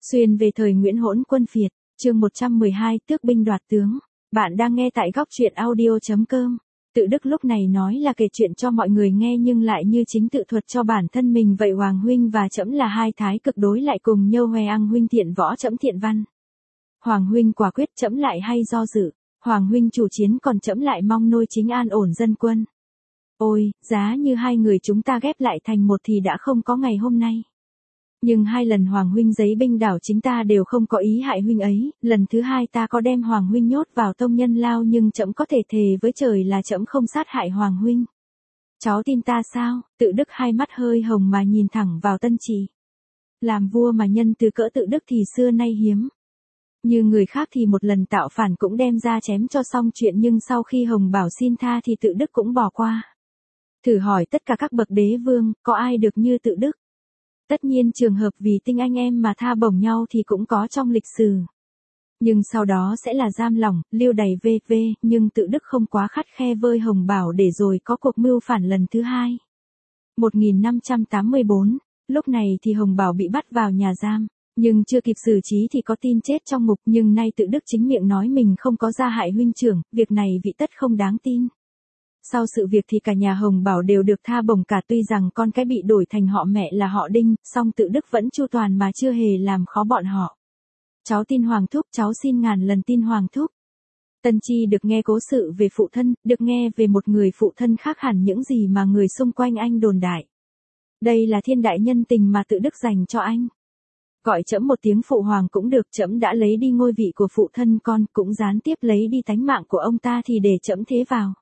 Xuyên về thời Nguyễn Hỗn Quân Phiệt, chương 112 tước binh đoạt tướng. Bạn đang nghe tại góc truyện audio.com. Tự Đức lúc này nói là kể chuyện cho mọi người nghe nhưng lại như chính tự thuật cho bản thân mình vậy. Hoàng huynh và trẫm là hai thái cực đối lại cùng nhau. Hoè Ang huynh thiện võ, trẫm thiện văn. Hoàng huynh quả quyết, trẫm lại hay do dự. Hoàng huynh chủ chiến, còn trẫm lại mong nôi chính an ổn dân quân. Ôi, giá như hai người chúng ta ghép lại thành một thì đã không có ngày hôm nay. Nhưng hai lần Hoàng huynh giấy binh đảo chính ta đều không có ý hại huynh ấy, lần thứ hai ta có đem Hoàng huynh nhốt vào tông nhân lao nhưng trẫm có thể thề với trời là trẫm không sát hại Hoàng huynh. Cháu tin ta sao? Tự Đức hai mắt hơi hồng mà nhìn thẳng vào Tân Trì. Làm vua mà nhân từ cỡ Tự Đức thì xưa nay hiếm. Như người khác thì một lần tạo phản cũng đem ra chém cho xong chuyện, nhưng sau khi Hồng Bảo xin tha thì Tự Đức cũng bỏ qua. Thử hỏi tất cả các bậc đế vương, có ai được như Tự Đức? Tất nhiên trường hợp vì tinh anh em mà tha bổng nhau thì cũng có trong lịch sử. Nhưng sau đó sẽ là giam lỏng, lưu đày v.v. Nhưng Tự Đức không quá khắt khe với Hồng Bảo để rồi có cuộc mưu phản lần thứ hai. 1584, lúc này thì Hồng Bảo bị bắt vào nhà giam. Nhưng chưa kịp xử trí thì có tin chết trong ngục, nhưng nay Tự Đức chính miệng nói mình không có gia hại huynh trưởng, việc này vị tất không đáng tin. Sau sự việc thì cả nhà Hồng Bảo đều được tha bổng cả, tuy rằng con cái bị đổi thành họ mẹ là họ Đinh, song Tự Đức vẫn chu toàn mà chưa hề làm khó bọn họ. Cháu tin Hoàng thúc, cháu xin ngàn lần tin Hoàng thúc. Tân Chi được nghe cố sự về phụ thân, được nghe về một người phụ thân khác hẳn những gì mà người xung quanh anh đồn đại. Đây là thiên đại nhân tình mà Tự Đức dành cho anh. Gọi trẫm một tiếng phụ hoàng cũng được, trẫm đã lấy đi ngôi vị của phụ thân con, cũng gián tiếp lấy đi tánh mạng của ông ta thì để trẫm thế vào.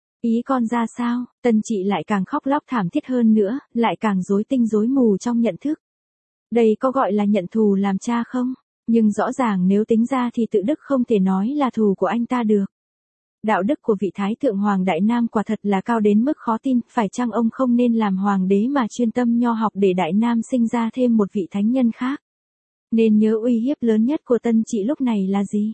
Ý con ra sao? Tân Chị lại càng khóc lóc thảm thiết hơn nữa, lại càng rối tinh rối mù trong nhận thức. Đây có gọi là nhận thù làm cha không? Nhưng rõ ràng nếu tính ra thì Tự Đức không thể nói là thù của anh ta được. Đạo đức của vị Thái Thượng Hoàng Đại Nam quả thật là cao đến mức khó tin, phải chăng ông không nên làm hoàng đế mà chuyên tâm nho học để Đại Nam sinh ra thêm một vị thánh nhân khác? Nên nhớ uy hiếp lớn nhất của Tân Chị lúc này là gì?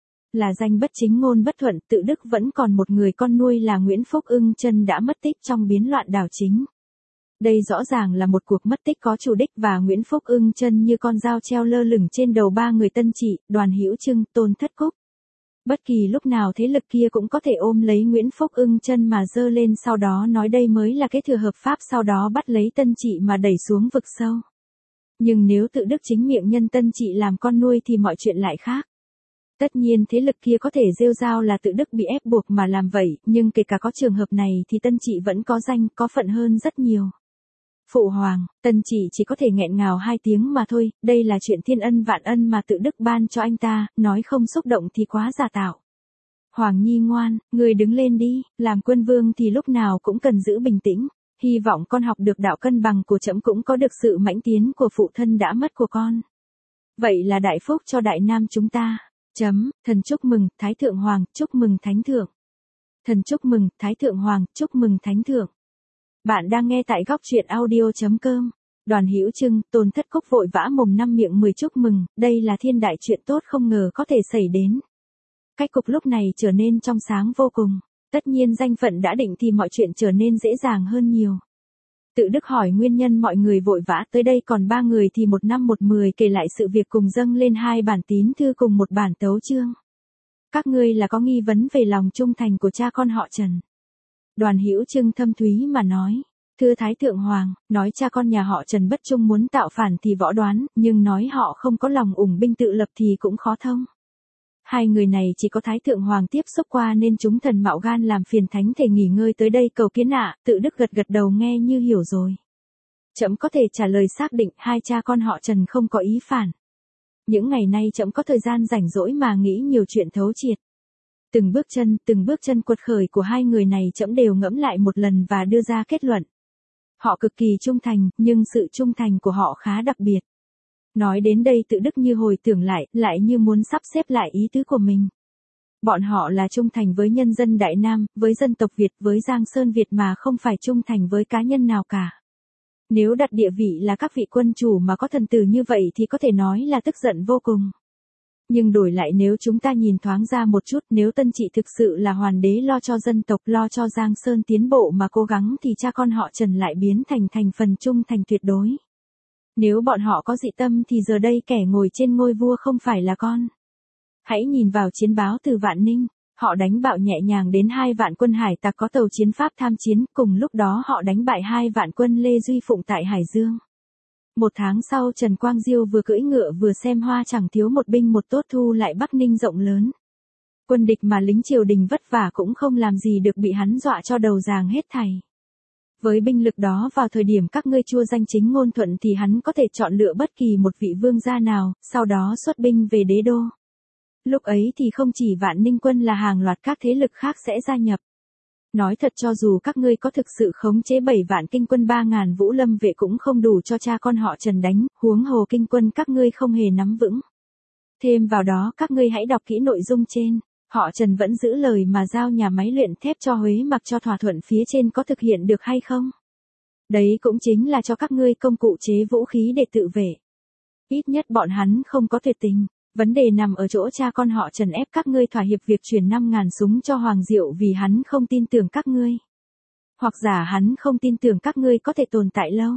Là danh bất chính ngôn bất thuận. Tự Đức vẫn còn một người con nuôi là Nguyễn Phúc Ưng Chân đã mất tích trong biến loạn đảo chính. Đây rõ ràng là một cuộc mất tích có chủ đích, và Nguyễn Phúc Ưng Chân như con dao treo lơ lửng trên đầu ba người Tân Chị, Đoàn Hữu Trưng, Tôn Thất Cúc. Bất kỳ lúc nào thế lực kia cũng có thể ôm lấy Nguyễn Phúc Ưng Chân mà giơ lên, sau đó nói đây mới là kế thừa hợp pháp, sau đó bắt lấy Tân Chị mà đẩy xuống vực sâu. Nhưng nếu Tự Đức chính miệng nhân Tân Chị làm con nuôi thì mọi chuyện lại khác. Tất nhiên thế lực kia có thể rêu rao là Tự Đức bị ép buộc mà làm vậy, nhưng kể cả có trường hợp này thì Tân Chị vẫn có danh, có phận hơn rất nhiều. Phụ hoàng, Tân Chị chỉ có thể nghẹn ngào hai tiếng mà thôi, đây là chuyện thiên ân vạn ân mà Tự Đức ban cho anh ta, nói không xúc động thì quá giả tạo. Hoàng Nhi ngoan, người đứng lên đi, làm quân vương thì lúc nào cũng cần giữ bình tĩnh, hy vọng con học được đạo cân bằng của trẫm, cũng có được sự mãnh tiến của phụ thân đã mất của con. Vậy là đại phúc cho Đại Nam chúng ta. Thần chúc mừng, Thái Thượng Hoàng, chúc mừng Thánh Thượng. Thần chúc mừng, Thái Thượng Hoàng, chúc mừng Thánh Thượng. Bạn đang nghe tại góc truyện audio.com. Đoàn Hữu Trưng, Tôn Thất Cúc vội vã mồm năm miệng mười chúc mừng, đây là thiên đại chuyện tốt không ngờ có thể xảy đến. Cách cục lúc này trở nên trong sáng vô cùng. Tất nhiên danh phận đã định thì mọi chuyện trở nên dễ dàng hơn nhiều. Tự Đức hỏi nguyên nhân mọi người vội vã tới đây, còn ba người thì một năm một mười kể lại sự việc, cùng dâng lên hai bản tín thư cùng một bản tấu chương. Các ngươi là có nghi vấn về lòng trung thành của cha con họ Trần. Đoàn Hữu Trưng thâm thúy mà nói, thưa Thái Thượng Hoàng, nói cha con nhà họ Trần bất trung muốn tạo phản thì võ đoán, nhưng nói họ không có lòng ủng binh tự lập thì cũng khó thông. Hai người này chỉ có Thái Thượng Hoàng tiếp xúc qua nên chúng thần mạo gan làm phiền thánh thể nghỉ ngơi tới đây cầu kiến ạ. Tự Đức gật gật đầu nghe như hiểu rồi. Trẫm có thể trả lời xác định hai cha con họ Trần không có ý phản. Những ngày nay trẫm có thời gian rảnh rỗi mà nghĩ nhiều chuyện thấu triệt. Từng bước chân quật khởi của hai người này trẫm đều ngẫm lại một lần và đưa ra kết luận. Họ cực kỳ trung thành, nhưng sự trung thành của họ khá đặc biệt. Nói đến đây Tự Đức như hồi tưởng lại như muốn sắp xếp lại ý tứ của mình. Bọn họ là trung thành với nhân dân Đại Nam, với dân tộc Việt, với Giang Sơn Việt mà không phải trung thành với cá nhân nào cả. Nếu đặt địa vị là các vị quân chủ mà có thần tử như vậy thì có thể nói là tức giận vô cùng. Nhưng đổi lại nếu chúng ta nhìn thoáng ra một chút, nếu Tân Chị thực sự là hoàng đế lo cho dân tộc, lo cho Giang Sơn tiến bộ mà cố gắng thì cha con họ Trần lại biến thành phần trung thành tuyệt đối. Nếu bọn họ có dị tâm thì giờ đây kẻ ngồi trên ngôi vua không phải là con. Hãy nhìn vào chiến báo từ Vạn Ninh, họ đánh bạo nhẹ nhàng đến 2 vạn quân hải tặc có tàu chiến Pháp tham chiến, cùng lúc đó họ đánh bại 2 vạn quân Lê Duy Phụng tại Hải Dương. 1 tháng sau Trần Quang Diêu vừa cưỡi ngựa vừa xem hoa chẳng thiếu một binh một tốt thu lại Bắc Ninh rộng lớn. Quân địch mà lính triều đình vất vả cũng không làm gì được bị hắn dọa cho đầu ràng hết thảy. Với binh lực đó vào thời điểm các ngươi chua danh chính ngôn thuận thì hắn có thể chọn lựa bất kỳ một vị vương gia nào, sau đó xuất binh về đế đô. Lúc ấy thì không chỉ Vạn Ninh quân là hàng loạt các thế lực khác sẽ gia nhập. Nói thật cho dù các ngươi có thực sự khống chế 7 vạn kinh quân 3.000 vũ lâm vệ cũng không đủ cho cha con họ Trần đánh, huống hồ kinh quân các ngươi không hề nắm vững. Thêm vào đó các ngươi hãy đọc kỹ nội dung trên, họ Trần vẫn giữ lời mà giao nhà máy luyện thép cho Huế mặc cho thỏa thuận phía trên có thực hiện được hay không. Đấy cũng chính là cho các ngươi công cụ chế vũ khí để tự vệ. Ít nhất bọn hắn không có tuyệt tình. Vấn đề nằm ở chỗ cha con họ Trần ép các ngươi thỏa hiệp việc chuyển 5.000 súng cho Hoàng Diệu vì hắn không tin tưởng các ngươi. Hoặc giả hắn không tin tưởng các ngươi có thể tồn tại lâu.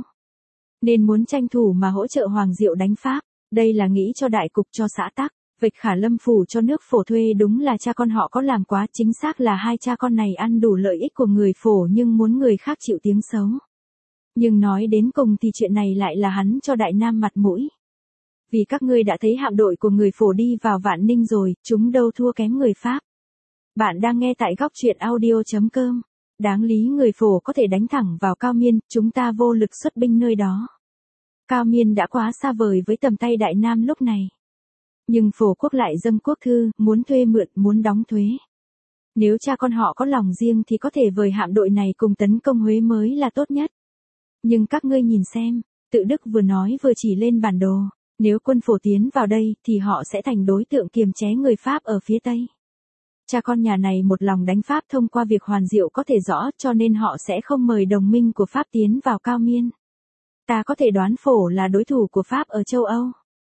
Nên muốn tranh thủ mà hỗ trợ Hoàng Diệu đánh Pháp. Đây là nghĩ cho đại cục cho xã tắc. Vạch Khả Lâm phủ cho nước Phổ thuê đúng là cha con họ có làm quá, chính xác là hai cha con này ăn đủ lợi ích của người Phổ nhưng muốn người khác chịu tiếng xấu. Nhưng nói đến cùng thì chuyện này lại là hắn cho Đại Nam mặt mũi. Vì các ngươi đã thấy hạm đội của người Phổ đi vào Vạn Ninh rồi, chúng đâu thua kém người Pháp. Bạn đang nghe tại góc truyện audio.com. Đáng lý người Phổ có thể đánh thẳng vào Cao Miên, chúng ta vô lực xuất binh nơi đó. Cao Miên đã quá xa vời với tầm tay Đại Nam lúc này. Nhưng Phổ quốc lại dâng quốc thư, muốn thuê mượn, muốn đóng thuế. Nếu cha con họ có lòng riêng thì có thể vời hạm đội này cùng tấn công Huế mới là tốt nhất. Nhưng các ngươi nhìn xem, Tự Đức vừa nói vừa chỉ lên bản đồ. Nếu quân Phổ tiến vào đây thì họ sẽ thành đối tượng kiềm chế người Pháp ở phía Tây. Cha con nhà này một lòng đánh Pháp thông qua việc Hoàn Diệu có thể rõ cho nên họ sẽ không mời đồng minh của Pháp tiến vào Cao Miên. Ta có thể đoán Phổ là đối thủ của Pháp ở châu Âu.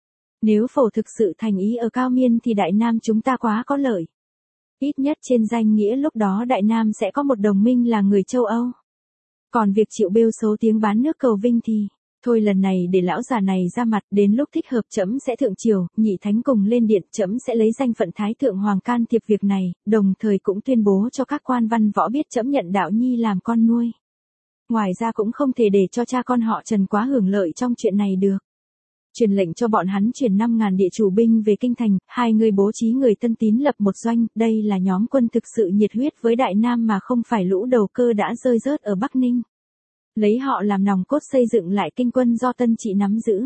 Nếu Phổ thực sự thành ý ở Cao Miên thì Đại Nam chúng ta quá có lợi. Ít nhất trên danh nghĩa lúc đó Đại Nam sẽ có một đồng minh là người châu Âu. Còn việc chịu bêu xấu tiếng bán nước cầu vinh thì... Thôi lần này để lão già này ra mặt, đến lúc thích hợp trẫm sẽ thượng triều, nhị thánh cùng lên điện, trẫm sẽ lấy danh phận Thái Thượng Hoàng can thiệp việc này, đồng thời cũng tuyên bố cho các quan văn võ biết trẫm nhận Đạo Nhi làm con nuôi. Ngoài ra cũng không thể để cho cha con họ Trần quá hưởng lợi trong chuyện này được. Truyền lệnh cho bọn hắn chuyển 5.000 địa chủ binh về kinh thành, 2 người bố trí người Tân Tín lập một doanh, đây là nhóm quân thực sự nhiệt huyết với Đại Nam mà không phải lũ đầu cơ đã rơi rớt ở Bắc Ninh. Lấy họ làm nòng cốt xây dựng lại kinh quân do Tân Trị nắm giữ.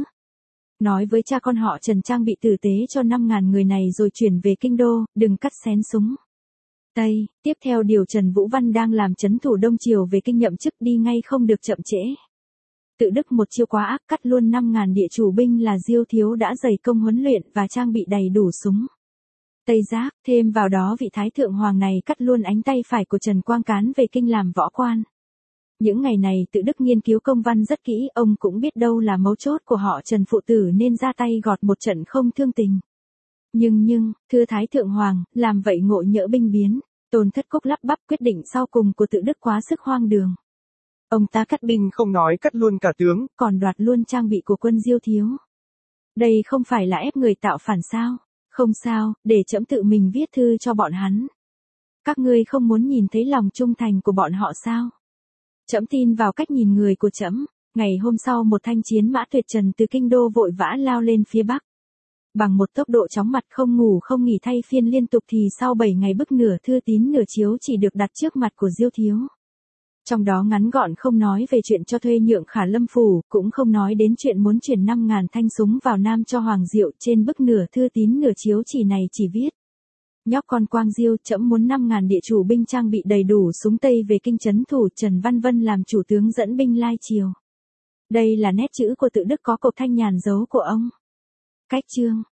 Nói với cha con họ Trần trang bị tử tế cho 5.000 người này rồi chuyển về kinh đô, đừng cắt xén súng. Tây, tiếp theo điều Trần Vũ Văn đang làm trấn thủ Đông Triều về kinh nhậm chức đi ngay không được chậm trễ. Tự Đức một chiêu quá ác cắt luôn 5.000 địa chủ binh là Diêu Thiếu đã dày công huấn luyện và trang bị đầy đủ súng. Tây Giác, thêm vào đó vị Thái Thượng Hoàng này cắt luôn ánh tay phải của Trần Quang Cán về kinh làm võ quan. Những ngày này Tự Đức nghiên cứu công văn rất kỹ, ông cũng biết đâu là mấu chốt của họ Trần phụ tử nên ra tay gọt một trận không thương tình. Nhưng, thưa Thái Thượng Hoàng, làm vậy ngộ nhỡ binh biến, Tôn Thất Cốc lắp bắp quyết định sau cùng của Tự Đức quá sức hoang đường. Ông ta cắt binh không nói cắt luôn cả tướng, còn đoạt luôn trang bị của quân Diêu Thiếu. Đây không phải là ép người tạo phản sao? Không sao, để trẫm tự mình viết thư cho bọn hắn. Các ngươi không muốn nhìn thấy lòng trung thành của bọn họ sao? Trẫm tin vào cách nhìn người của trẫm. Ngày hôm sau một thanh chiến mã tuyệt trần từ kinh đô vội vã lao lên phía bắc. Bằng một tốc độ chóng mặt không ngủ không nghỉ thay phiên liên tục thì sau 7 ngày bức nửa thư tín nửa chiếu chỉ được đặt trước mặt của Diêu Thiếu. Trong đó ngắn gọn không nói về chuyện cho thuê nhượng Khả Lâm phủ, cũng không nói đến chuyện muốn chuyển 5.000 thanh súng vào Nam cho Hoàng Diệu, trên bức nửa thư tín nửa chiếu chỉ này chỉ viết. Nhóc con Quang Diêu, trẫm muốn 5.000 địa chủ binh trang bị đầy đủ súng Tây về kinh trấn thủ, Trần Văn Vân làm chủ tướng dẫn binh lai triều. Đây là nét chữ của Tự Đức có cột thanh nhàn dấu của ông. Cách chương